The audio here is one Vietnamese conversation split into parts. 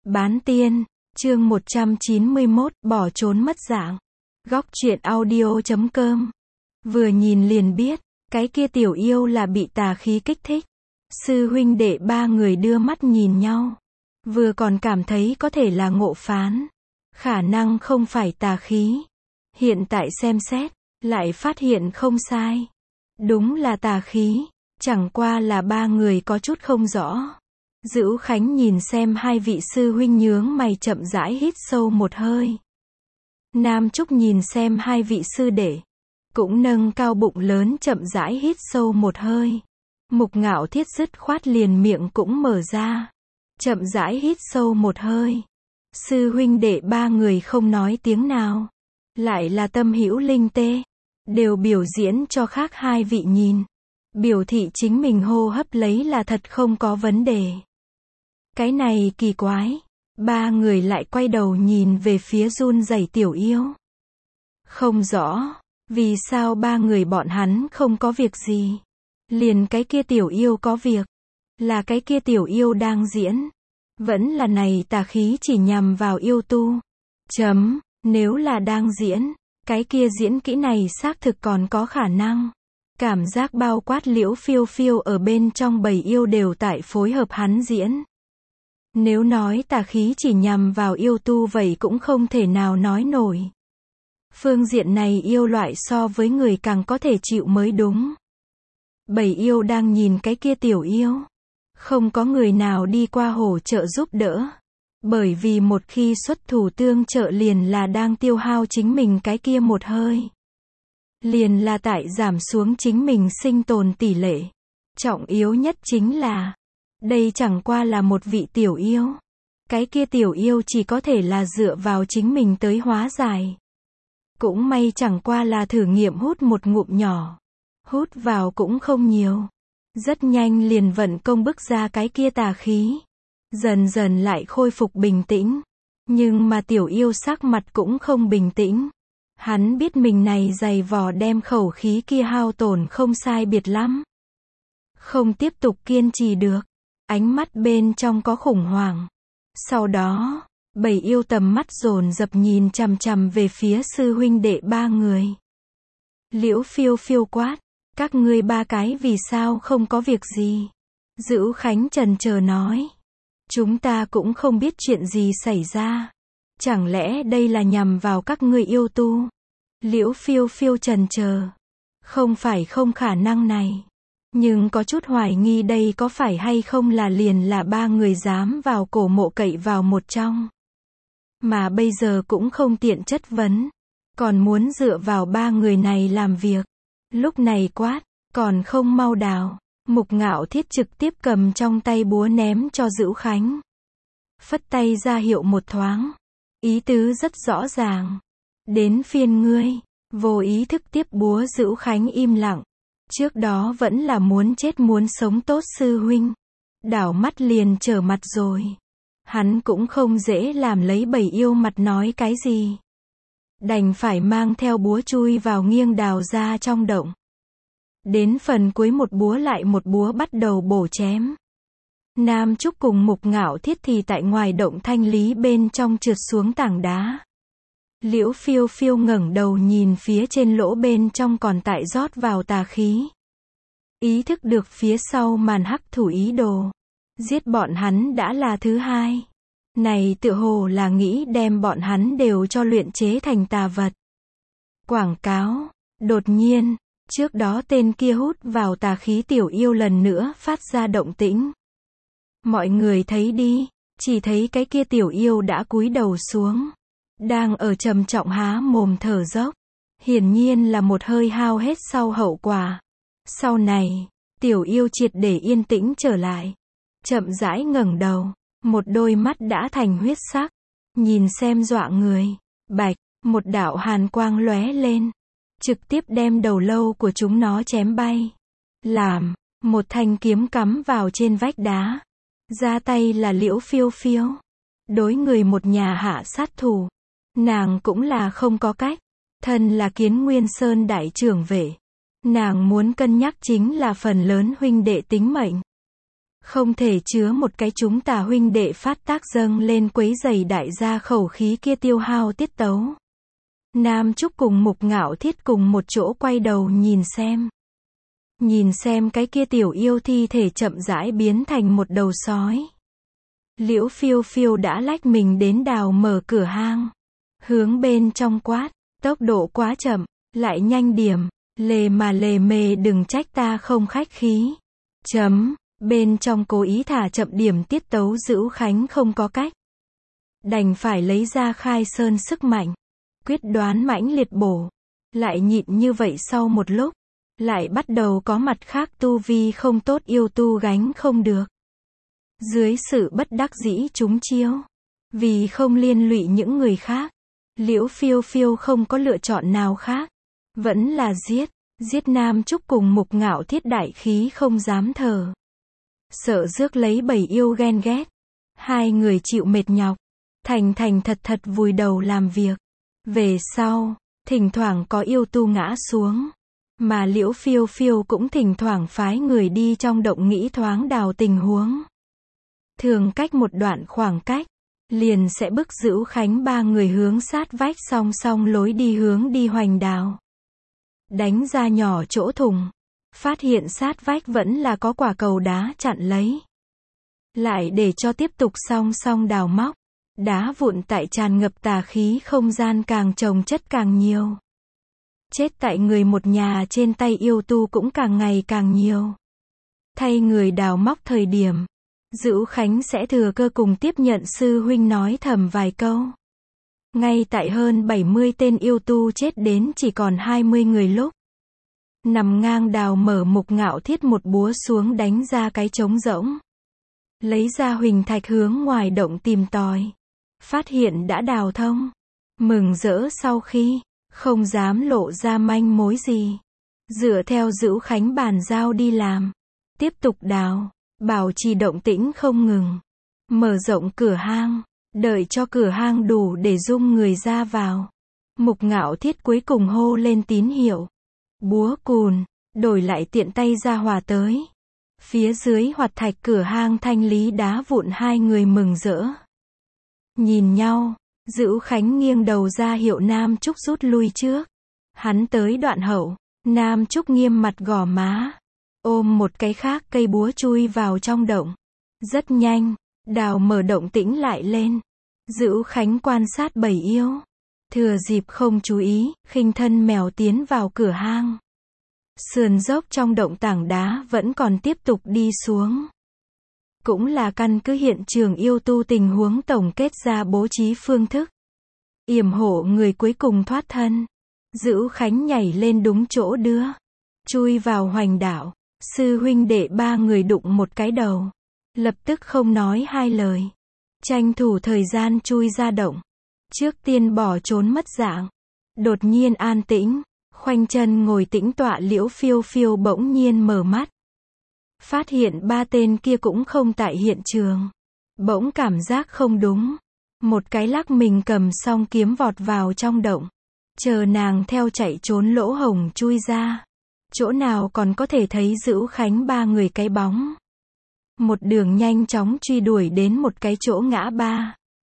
Bán tiên, chương 191, bỏ trốn mất dạng. Góc truyện audio.com. Vừa nhìn liền biết, cái kia tiểu yêu là bị tà khí kích thích. Sư huynh đệ ba người đưa mắt nhìn nhau. Vừa còn cảm thấy có thể là ngộ phán. Khả năng không phải tà khí. Hiện tại xem xét, lại phát hiện không sai. Đúng là tà khí, chẳng qua là ba người có chút không rõ. Dữu Khánh nhìn xem hai vị sư huynh nhướng mày chậm rãi hít sâu một hơi. Nam Trúc nhìn xem hai vị sư đệ, cũng nâng cao bụng lớn chậm rãi hít sâu một hơi. Mục Ngạo Thiết dứt khoát liền miệng cũng mở ra, chậm rãi hít sâu một hơi. Sư huynh đệ ba người không nói tiếng nào, lại là tâm hữu linh tê, đều biểu diễn cho khác hai vị nhìn, biểu thị chính mình hô hấp lấy là thật không có vấn đề. Cái này kỳ quái, ba người lại quay đầu nhìn về phía run rẩy tiểu yêu. Không rõ, vì sao ba người bọn hắn không có việc gì, liền cái kia tiểu yêu có việc, là cái kia tiểu yêu đang diễn, vẫn là này tà khí chỉ nhằm vào yêu tu. Nếu là đang diễn, cái kia diễn kỹ này xác thực còn có khả năng. Cảm giác bao quát Liễu Phiêu Phiêu ở bên trong bầy yêu đều tại phối hợp hắn diễn. Nếu nói tà khí chỉ nhằm vào yêu tu vậy cũng không thể nào nói nổi. Phương diện này yêu loại so với người càng có thể chịu mới đúng. Bầy yêu đang nhìn cái kia tiểu yêu. Không có người nào đi qua hỗ trợ giúp đỡ. Bởi vì một khi xuất thủ tương trợ liền là đang tiêu hao chính mình cái kia một hơi. Liền là tại giảm xuống chính mình sinh tồn tỷ lệ. Trọng yếu nhất chính là, đây chẳng qua là một vị tiểu yêu. Cái kia tiểu yêu chỉ có thể là dựa vào chính mình tới hóa giải. Cũng may chẳng qua là thử nghiệm hút một ngụm nhỏ. Hút vào cũng không nhiều. Rất nhanh liền vận công bức ra cái kia tà khí. Dần dần lại khôi phục bình tĩnh. Nhưng mà tiểu yêu sắc mặt cũng không bình tĩnh. Hắn biết mình này dày vò đem khẩu khí kia hao tổn không sai biệt lắm. Không tiếp tục kiên trì được. Ánh mắt bên trong có khủng hoảng. Sau đó, bầy yêu tầm mắt dồn dập nhìn chằm chằm về phía sư huynh đệ ba người. Liễu Phiêu Phiêu quát, các ngươi ba cái vì sao không có việc gì? Dữu Khánh chần chờ nói, chúng ta cũng không biết chuyện gì xảy ra. Chẳng lẽ đây là nhằm vào các ngươi yêu tu? Liễu Phiêu Phiêu chần chờ, không phải không khả năng này. Nhưng có chút hoài nghi đây có phải hay không là liền là ba người dám vào cổ mộ cậy vào một trong. Mà bây giờ cũng không tiện chất vấn. Còn muốn dựa vào ba người này làm việc. Lúc này quát, còn không mau đào. Mục Ngạo Thiết trực tiếp cầm trong tay búa ném cho Dữu Khánh. Phất tay ra hiệu một thoáng. Ý tứ rất rõ ràng. Đến phiên ngươi. Vô ý thức tiếp búa Dữu Khánh im lặng. Trước đó vẫn là muốn chết muốn sống tốt sư huynh. Đảo mắt liền trở mặt rồi. Hắn cũng không dễ làm lấy bầy yêu mặt nói cái gì. Đành phải mang theo búa chui vào nghiêng đào ra trong động. Đến phần cuối một búa lại một búa bắt đầu bổ chém. Nam Trúc cùng Mục Ngạo Thiết thì tại ngoài động thanh lý bên trong trượt xuống tảng đá. Liễu Phiêu Phiêu ngẩng đầu nhìn phía trên lỗ bên trong còn tại rót vào tà khí. Ý thức được phía sau màn hắc thủ ý đồ. Giết bọn hắn đã là thứ hai. Này tựa hồ là nghĩ đem bọn hắn đều cho luyện chế thành tà vật. Quảng cáo. Đột nhiên, trước đó tên kia hút vào tà khí tiểu yêu lần nữa phát ra động tĩnh. Mọi người thấy đi, chỉ thấy cái kia tiểu yêu đã cúi đầu xuống. Đang ở trầm trọng há mồm thở dốc. Hiển nhiên là một hơi hao hết sau hậu quả. Sau này, tiểu yêu triệt để yên tĩnh trở lại. Chậm rãi ngẩng đầu. Một đôi mắt đã thành huyết sắc. Nhìn xem dọa người. Bạch, một đạo hàn quang lóe lên. Trực tiếp đem đầu lâu của chúng nó chém bay. Làm, một thanh kiếm cắm vào trên vách đá. Ra tay là Liễu Phiêu Phiêu. Đối người một nhà hạ sát thủ. Nàng cũng là không có cách. Thân là Kiến Nguyên Sơn đại trưởng vệ. Nàng muốn cân nhắc chính là phần lớn huynh đệ tính mệnh. Không thể chứa một cái chúng ta huynh đệ phát tác dâng lên quấy rầy đại gia khẩu khí kia tiêu hao tiết tấu. Nam Trúc cùng Mục Ngạo Thiết cùng một chỗ quay đầu nhìn xem. Nhìn xem cái kia tiểu yêu thi thể chậm rãi biến thành một đầu sói. Liễu Phiêu Phiêu đã lách mình đến Đào mở cửa hang. Hướng bên trong quát, tốc độ quá chậm, lại nhanh điểm, lề mề đừng trách ta không khách khí. Bên trong cố ý thả chậm điểm tiết tấu Dữu Khánh không có cách. Đành phải lấy ra Khai Sơn sức mạnh. Quyết đoán mãnh liệt bổ. Lại nhịn như vậy sau một lúc. Lại bắt đầu có mặt khác tu vi không tốt yêu tu gánh không được. Dưới sự bất đắc dĩ chúng chiêu. Vì không liên lụy những người khác. Liễu Phiêu Phiêu không có lựa chọn nào khác. Vẫn là giết. Giết Nam Trúc cùng Mục Ngạo Thiết đại khí không dám thở. Sợ rước lấy bầy yêu ghen ghét. Hai người chịu mệt nhọc. Thành thật vùi đầu làm việc. Về sau, thỉnh thoảng có yêu tu ngã xuống. Mà Liễu Phiêu Phiêu cũng thỉnh thoảng phái người đi trong động nghĩ thoáng đào tình huống. Thường cách một đoạn khoảng cách, liền sẽ bức Dữu Khánh ba người hướng sát vách song song lối đi hướng đi hoành đào. Đánh ra nhỏ chỗ thùng. Phát hiện sát vách vẫn là có quả cầu đá chặn lấy. Lại để cho tiếp tục song song đào móc. Đá vụn tại tràn ngập tà khí không gian càng chồng chất càng nhiều. Chết tại người một nhà trên tay yêu tu cũng càng ngày càng nhiều. Thay người đào móc thời điểm, Dữu Khánh sẽ thừa cơ cùng tiếp nhận sư huynh nói thầm vài câu. Ngay tại hơn 70 tên yêu tu chết đến chỉ còn 20 người lúc. Nằm ngang đào mở Mục Ngạo Thiết một búa xuống đánh ra cái trống rỗng. Lấy ra huỳnh thạch hướng ngoài động tìm tòi. Phát hiện đã đào thông. Mừng rỡ sau khi, không dám lộ ra manh mối gì. Dựa theo Dữu Khánh bàn giao đi làm. Tiếp tục đào, bảo trì động tĩnh không ngừng. Mở rộng cửa hang, đợi cho cửa hang đủ để dung người ra vào. Mục Ngạo Thiết cuối cùng hô lên tín hiệu. Búa cùn, đổi lại tiện tay ra hòa tới. Phía dưới hoạt thạch cửa hang thanh lý đá vụn hai người mừng rỡ. Nhìn nhau, Dữu Khánh nghiêng đầu ra hiệu Nam Trúc rút lui trước. Hắn tới đoạn hậu, Nam Trúc nghiêm mặt gò má. Ôm một cái khác cây búa chui vào trong động. Rất nhanh, đào mở động tĩnh lại lên. Dữu Khánh quan sát bầy yêu. Thừa dịp không chú ý, khinh thân mèo tiến vào cửa hang. Sườn dốc trong động tảng đá vẫn còn tiếp tục đi xuống. Cũng là căn cứ hiện trường yêu tu tình huống tổng kết ra bố trí phương thức. Yểm hộ người cuối cùng thoát thân. Dữu Khánh nhảy lên đúng chỗ đưa. Chui vào hoành đảo. Sư huynh đệ ba người đụng một cái đầu. Lập tức không nói hai lời. Tranh thủ thời gian chui ra động. Trước tiên bỏ trốn mất dạng. Đột nhiên an tĩnh. Khoanh chân ngồi tĩnh tọa Liễu Phiêu Phiêu bỗng nhiên mở mắt. Phát hiện ba tên kia cũng không tại hiện trường. Bỗng cảm giác không đúng. Một cái lắc mình cầm song kiếm vọt vào trong động. Chờ nàng theo chạy trốn lỗ hổng chui ra. Chỗ nào còn có thể thấy Dữu Khánh ba người cái bóng. Một đường nhanh chóng truy đuổi đến một cái chỗ ngã ba.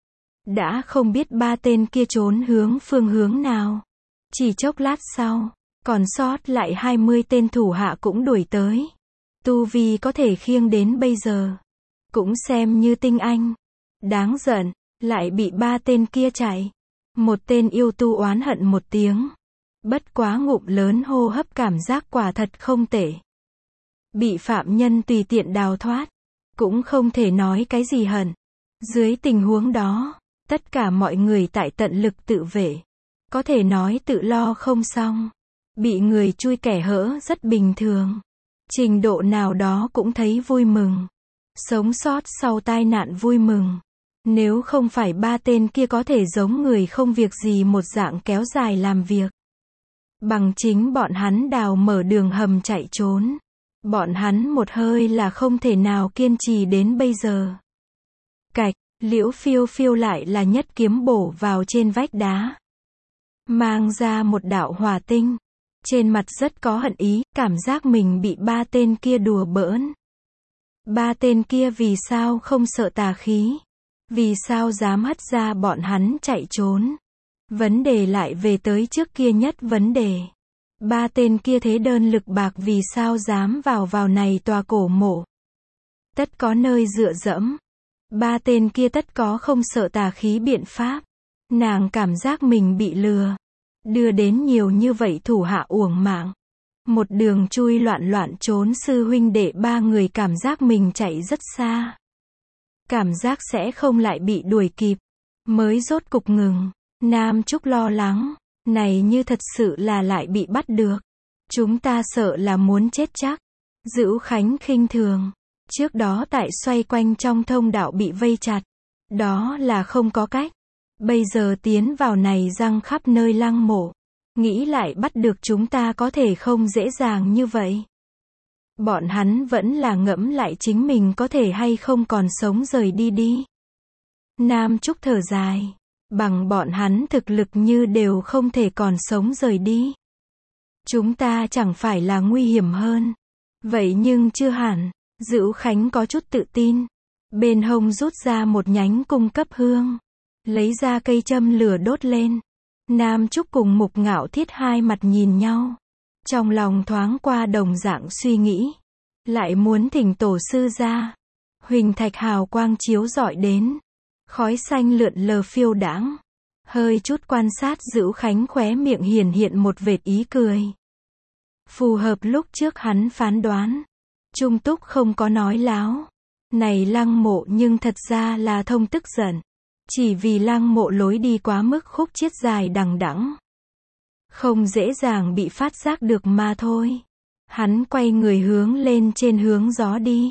Đã không biết ba tên kia trốn hướng phương hướng nào. Chỉ chốc lát sau, còn sót lại 20 tên thủ hạ cũng đuổi tới. Tu vi có thể khiêng đến bây giờ. Cũng xem như tinh anh. Đáng giận, lại bị ba tên kia chạy. Một tên yêu tu oán hận một tiếng. Bất quá ngụm lớn hô hấp cảm giác quả thật không tệ. Bị phạm nhân tùy tiện đào thoát. Cũng không thể nói cái gì hận. Dưới tình huống đó, tất cả mọi người tại tận lực tự vệ. Có thể nói tự lo không xong. Bị người chui kẻ hỡ rất bình thường. Trình độ nào đó cũng thấy vui mừng. Sống sót sau tai nạn vui mừng. Nếu không phải ba tên kia có thể giống người không việc gì một dạng kéo dài làm việc. Bằng chính bọn hắn đào mở đường hầm chạy trốn. Bọn hắn một hơi là không thể nào kiên trì đến bây giờ. Cạch, Liễu Phiêu Phiêu lại là nhất kiếm bổ vào trên vách đá. Mang ra một đạo hỏa tinh. Trên mặt rất có hận ý, cảm giác mình bị ba tên kia đùa bỡn. Ba tên kia vì sao không sợ tà khí? Vì sao dám hất ra bọn hắn chạy trốn? Vấn đề lại về tới trước kia nhất vấn đề. Ba tên kia thế đơn lực bạc vì sao dám vào này tòa cổ mộ? Tất có nơi dựa dẫm. Ba tên kia tất có không sợ tà khí biện pháp. Nàng cảm giác mình bị lừa. Đưa đến nhiều như vậy thủ hạ uổng mạng. Một đường chui loạn loạn trốn sư huynh đệ ba người cảm giác mình chạy rất xa. Cảm giác sẽ không lại bị đuổi kịp. Mới rốt cục ngừng. Nam Trúc lo lắng. Này như thật sự là lại bị bắt được. Chúng ta sợ là muốn chết chắc. Dữu Khánh khinh thường. Trước đó tại xoay quanh trong thông đạo bị vây chặt. Đó là không có cách. Bây giờ tiến vào này răng khắp nơi lăng mộ. Nghĩ lại bắt được chúng ta có thể không dễ dàng như vậy. Bọn hắn vẫn là ngẫm lại chính mình có thể hay không còn sống rời đi đi. Nam Trúc thở dài. Bằng bọn hắn thực lực như đều không thể còn sống rời đi. Chúng ta chẳng phải là nguy hiểm hơn. Vậy nhưng chưa hẳn. Dữu Khánh có chút tự tin. Bên hông rút ra một nhánh cung cấp hương. Lấy ra cây châm lửa đốt lên. Nam Trúc cùng Mục Ngạo Thiết hai mặt nhìn nhau. Trong lòng thoáng qua đồng dạng suy nghĩ. Lại muốn thỉnh tổ sư ra. Huỳnh thạch hào quang chiếu rọi đến. Khói xanh lượn lờ phiêu đãng. Hơi chút quan sát Dữu Khánh khóe miệng hiển hiện một vệt ý cười. Phù hợp lúc trước hắn phán đoán. Trung Túc không có nói láo. Này lăng mộ nhưng thật ra là thông tức giận. Chỉ vì lăng mộ lối đi quá mức khúc chiết dài đằng đẵng. Không dễ dàng bị phát giác được mà thôi. Hắn quay người hướng lên trên hướng gió đi.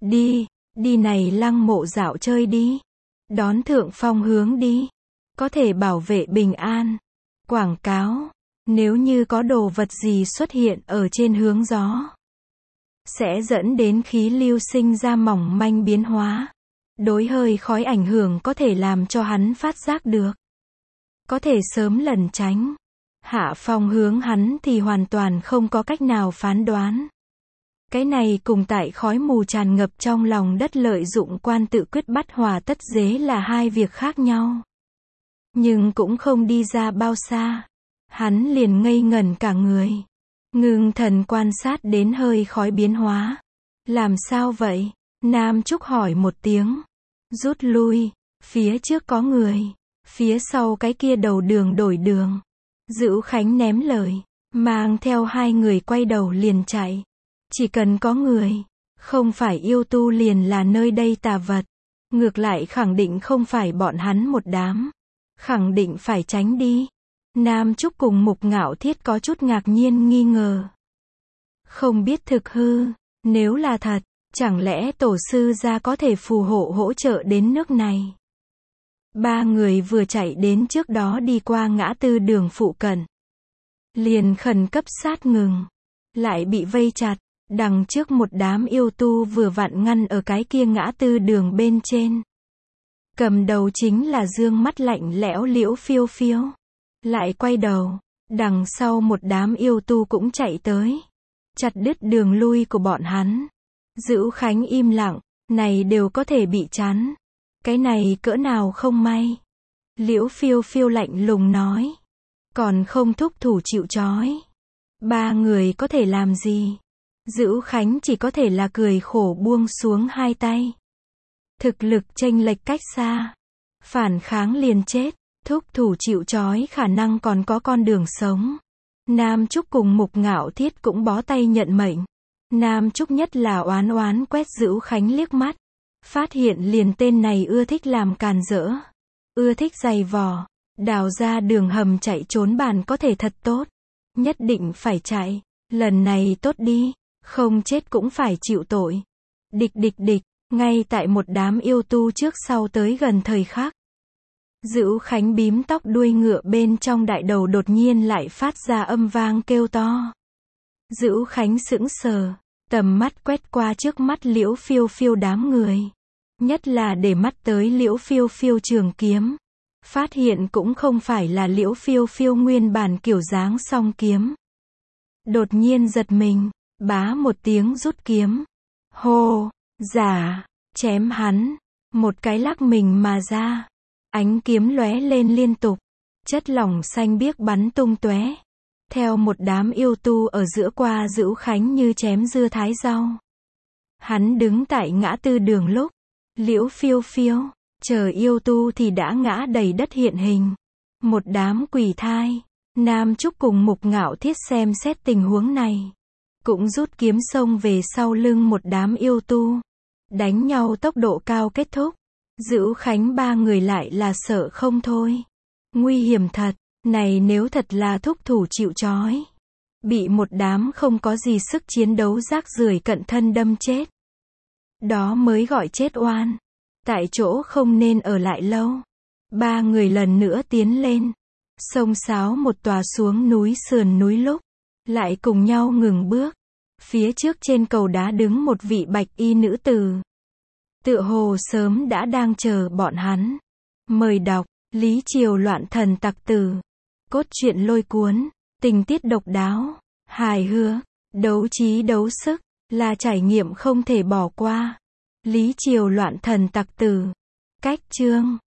Đi này lăng mộ dạo chơi đi. Đón thượng phong hướng đi. Có thể bảo vệ bình an. Quảng cáo. Nếu như có đồ vật gì xuất hiện ở trên hướng gió. Sẽ dẫn đến khí lưu sinh ra mỏng manh biến hóa. Đối hơi khói ảnh hưởng có thể làm cho hắn phát giác được. Có thể sớm lẩn tránh. Hạ phong hướng hắn thì hoàn toàn không có cách nào phán đoán. Cái này cùng tại khói mù tràn ngập trong lòng đất lợi dụng quan tự quyết bắt hòa tất dế là hai việc khác nhau. Nhưng cũng không đi ra bao xa. Hắn liền ngây ngẩn cả người. Ngưng thần quan sát đến hơi khói biến hóa. Làm sao vậy? Nam Trúc hỏi một tiếng. Rút lui. Phía trước có người. Phía sau cái kia đầu đường đổi đường. Dữu Khánh ném lời. Mang theo hai người quay đầu liền chạy. Chỉ cần có người. Không phải yêu tu liền là nơi đây tà vật. Ngược lại khẳng định không phải bọn hắn một đám. Khẳng định phải tránh đi. Nam Trúc cùng Mục Ngạo Thiết có chút ngạc nhiên nghi ngờ. Không biết thực hư. Nếu là thật. Chẳng lẽ tổ sư gia có thể phù hộ hỗ trợ đến nước này? Ba người vừa chạy đến trước đó đi qua ngã tư đường phụ cận. Liền khẩn cấp sát ngừng. Lại bị vây chặt. Đằng trước một đám yêu tu vừa vặn ngăn ở cái kia ngã tư đường bên trên. Cầm đầu chính là dương mắt lạnh lẽo Liễu Phiêu Phiêu. Lại quay đầu. Đằng sau một đám yêu tu cũng chạy tới. Chặt đứt đường lui của bọn hắn. Dữu Khánh im lặng, này đều có thể bị chắn. Cái này cỡ nào không may. Liễu Phiêu Phiêu lạnh lùng nói. Còn không thúc thủ chịu trói. Ba người có thể làm gì? Dữu Khánh chỉ có thể là cười khổ buông xuống hai tay. Thực lực chênh lệch cách xa. Phản kháng liền chết. Thúc thủ chịu trói khả năng còn có con đường sống. Nam Trúc cùng Mục Ngạo Thiết cũng bó tay nhận mệnh. Nam Trúc nhất là oán oán quét Dữu Khánh liếc mắt. Phát hiện liền tên này ưa thích làm càn rỡ. Ưa thích giày vò. Đào ra đường hầm chạy trốn bàn có thể thật tốt. Nhất định phải chạy. Lần này tốt đi. Không chết cũng phải chịu tội. Địch. Ngay tại một đám yêu tu trước sau tới gần thời khắc. Dữu Khánh bím tóc đuôi ngựa bên trong đại đầu đột nhiên lại phát ra âm vang kêu to. Dữu Khánh sững sờ, tầm mắt quét qua trước mắt Liễu Phiêu Phiêu đám người. Nhất là để mắt tới Liễu Phiêu Phiêu trường kiếm. Phát hiện cũng không phải là Liễu Phiêu Phiêu nguyên bản kiểu dáng song kiếm. Đột nhiên giật mình, bá một tiếng rút kiếm. Hô, Giả, chém hắn. Một cái lắc mình mà ra. Ánh kiếm lóe lên liên tục. Chất lỏng xanh biếc bắn tung tóe. Theo một đám yêu tu ở giữa qua Dữu Khánh như chém dưa thái rau. Hắn đứng tại ngã tư đường lúc. Liễu phiêu phiêu. Chờ yêu tu thì đã ngã đầy đất hiện hình. Một đám quỷ thai. Nam Trúc cùng Mục Ngạo Thiết xem xét tình huống này. Cũng rút kiếm xông về sau lưng một đám yêu tu. Đánh nhau tốc độ cao kết thúc. Dữu Khánh ba người lại là sợ không thôi. Nguy hiểm thật. Này nếu thật là thúc thủ chịu trói. Bị một đám không có gì sức chiến đấu rác rưởi cận thân đâm chết. Đó mới gọi chết oan. Tại chỗ không nên ở lại lâu. Ba người lần nữa tiến lên. Xông xáo một tòa xuống núi sườn núi lúc. Lại cùng nhau ngừng bước. Phía trước trên cầu đá đứng một vị bạch y nữ tử. Tựa hồ sớm đã đang chờ bọn hắn. Mời đọc, Lý Triều loạn thần tặc tử. Cốt truyện lôi cuốn, tình tiết độc đáo, hài hước, đấu trí đấu sức, là trải nghiệm không thể bỏ qua. Lý Triều loạn thần tặc tử. Cách chương